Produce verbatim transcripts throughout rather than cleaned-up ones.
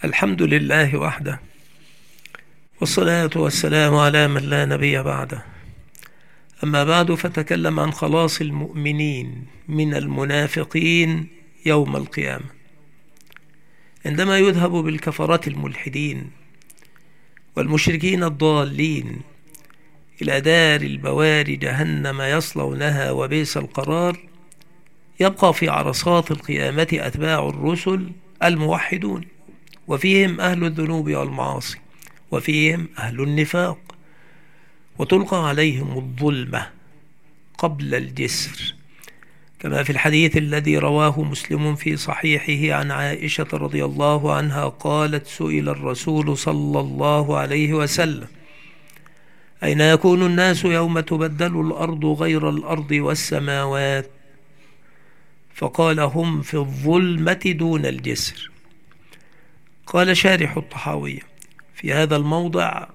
الحمد لله وحده، والصلاة والسلام على من لا نبي بعده. أما بعد، فتكلم عن خلاص المؤمنين من المنافقين يوم القيامة، عندما يذهب بالكفرة الملحدين والمشركين الضالين إلى دار البوار جهنم يصلونها وبئس القرار. يبقى في عرصات القيامة أتباع الرسل الموحدون، وفيهم أهل الذنوب والمعاصي، وفيهم أهل النفاق، وتلقى عليهم الظلمة قبل الجسر، كما في الحديث الذي رواه مسلم في صحيحه عن عائشة رضي الله عنها قالت: سئل الرسول صلى الله عليه وسلم: أين يكون الناس يوم تبدل الأرض غير الأرض والسماوات؟ فقال: هم في الظلمة دون الجسر. قال شارح الطحاوية: في هذا الموضع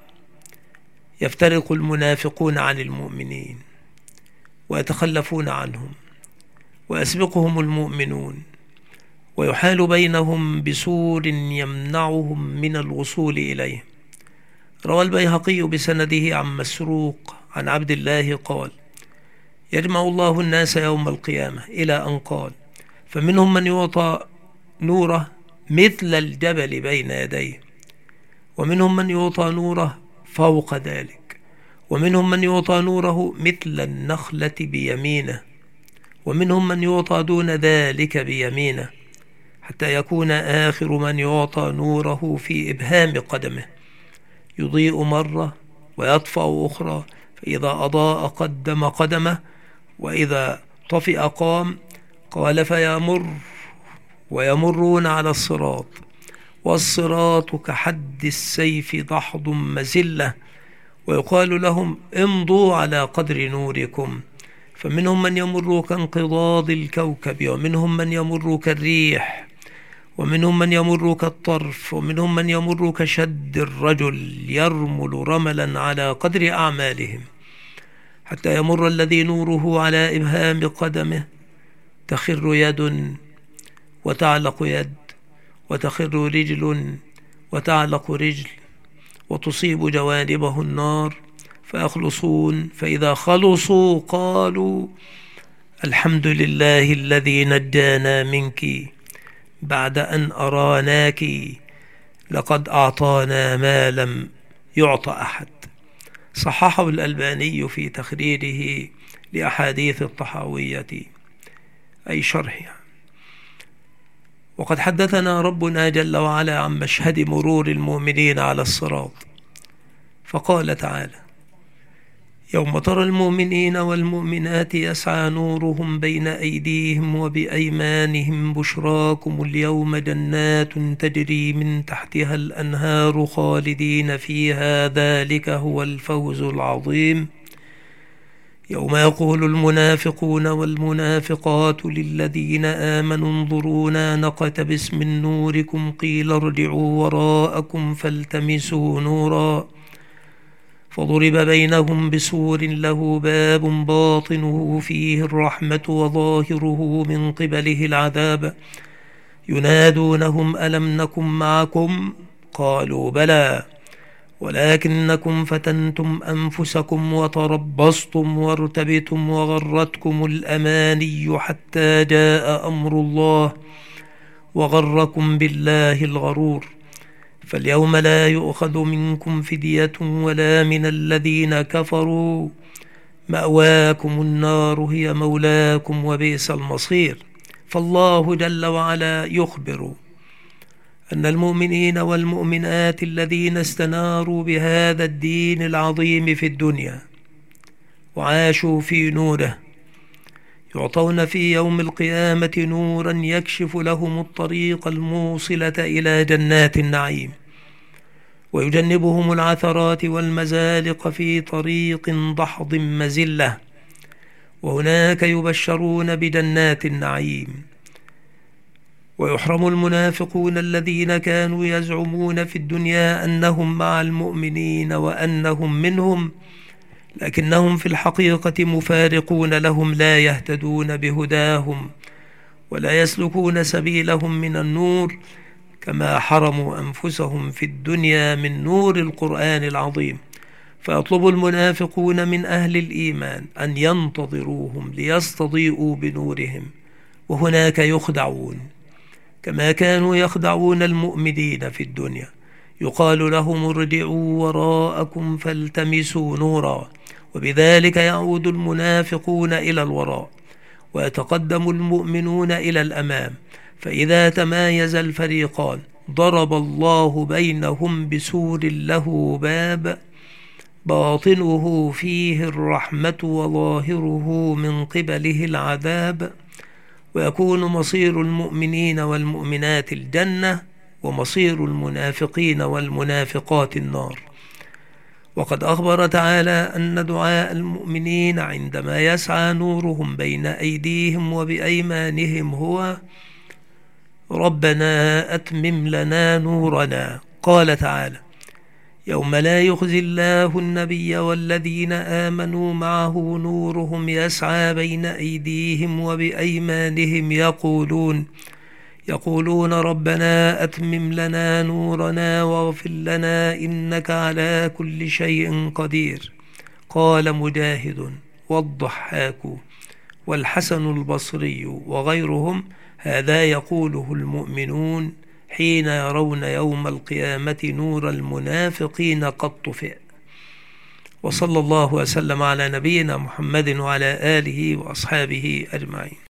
يفترق المنافقون عن المؤمنين ويتخلفون عنهم، ويسبقهم المؤمنون، ويحال بينهم بسور يمنعهم من الوصول إليه. روى البيهقي بسنده عن مسروق عن عبد الله قال: يجمع الله الناس يوم القيامة، إلى أن قال: فمنهم من يعطى نوره مثل الجبل بين يديه، ومنهم من يعطى نوره فوق ذلك، ومنهم من يعطى نوره مثل النخلة بيمينه، ومنهم من يعطى دون ذلك بيمينه، حتى يكون آخر من يعطى نوره في إبهام قدمه، يضيء مرة ويطفأ أخرى، فإذا أضاء قدم قدمه، وإذا طفئ قام. قال: فيمر ويمرون على الصراط، والصراط كحد السيف ضحض مزلة، ويقال لهم: امضوا على قدر نوركم، فمنهم من يمر كانقضاض الكوكب، ومنهم من يمر كالريح، ومنهم من يمر كالطرف، ومنهم من يمر كشد الرجل يرمل رملا على قدر أعمالهم، حتى يمر الذي نوره على إبهام قدمه، تخر يد وتعلق يد، وتخر رجل وتعلق رجل، وتصيب جوانبه النار فيخلصون، فإذا خلصوا قالوا: الحمد لله الذي نجانا منك بعد أن أراناك، لقد أعطانا ما لم يعط أحد. صححه الألباني في تخريره لأحاديث الطحاوية، أي شرحها. وقد حدثنا ربنا جل وعلا عن مشهد مرور المؤمنين على الصراط، فقال تعالى: يوم ترى المؤمنين والمؤمنات يسعى نورهم بين أيديهم وبأيمانهم، بشراكم اليوم جنات تجري من تحتها الأنهار خالدين فيها، ذلك هو الفوز العظيم. يوم يقول المنافقون والمنافقات للذين آمنوا انظرونا نقتبس من نوركم، قيل ارجعوا وراءكم فالتمسوا نورا، فضرب بينهم بسور له باب باطنه فيه الرحمة وظاهره من قبله العذاب، ينادونهم ألم نكن معكم؟ قالوا بلى، ولكنكم فتنتم أنفسكم وتربصتم وارتبتم وغرتكم الأماني حتى جاء أمر الله وغركم بالله الغرور، فاليوم لا يؤخذ منكم فدية ولا من الذين كفروا، مأواكم النار هي مولاكم وبئس المصير. فالله جل وعلا يخبر أن المؤمنين والمؤمنات الذين استناروا بهذا الدين العظيم في الدنيا وعاشوا في نوره يعطون في يوم القيامة نورا يكشف لهم الطريق الموصلة إلى جنات النعيم، ويجنبهم العثرات والمزالق في طريق ضحض مزلة، وهناك يبشرون بجنات النعيم. ويحرم المنافقون الذين كانوا يزعمون في الدنيا أنهم مع المؤمنين وأنهم منهم، لكنهم في الحقيقة مفارقون لهم، لا يهتدون بهداهم ولا يسلكون سبيلهم من النور، كما حرموا أنفسهم في الدنيا من نور القرآن العظيم. فيطلب المنافقون من أهل الإيمان أن ينتظروهم ليستضيئوا بنورهم، وهناك يخدعون كما كانوا يخدعون المؤمنين في الدنيا. يقال لهم ارجعوا وراءكم فالتمسوا نورا، وبذلك يعود المنافقون إلى الوراء ويتقدم المؤمنون إلى الأمام. فإذا تمايز الفريقان ضرب الله بينهم بسور له باب باطنه فيه الرحمة وظاهره من قبله العذاب، ويكون مصير المؤمنين والمؤمنات الجنة، ومصير المنافقين والمنافقات النار. وقد أخبر تعالى أن دعاء المؤمنين عندما يسعى نورهم بين أيديهم وبأيمانهم هو ربنا أتمم لنا نورنا. قال تعالى يوم لا يخزي الله النبي والذين آمنوا معه نورهم يسعى بين أيديهم وبأيمانهم يقولون يقولون ربنا أتمم لنا نورنا واغفر لنا إنك على كل شيء قدير. قال مجاهد والضحاك والحسن البصري وغيرهم هذا يقوله المؤمنون حين يرون يوم القيامة نور المنافقين قد طفئ. وصلى الله وسلم على نبينا محمد وعلى آله وأصحابه أجمعين.